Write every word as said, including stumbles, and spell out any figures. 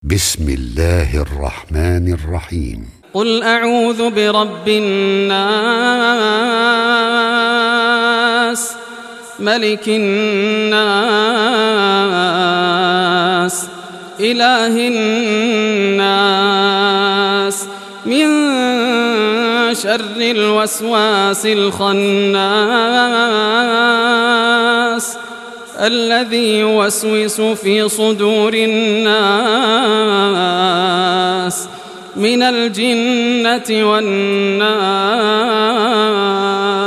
بسم الله الرحمن الرحيم. قل أعوذ برب الناس ملك الناس إله الناس من شر الوسواس الخناس الذي يوسوس في صدور الناس من الجنة والناس.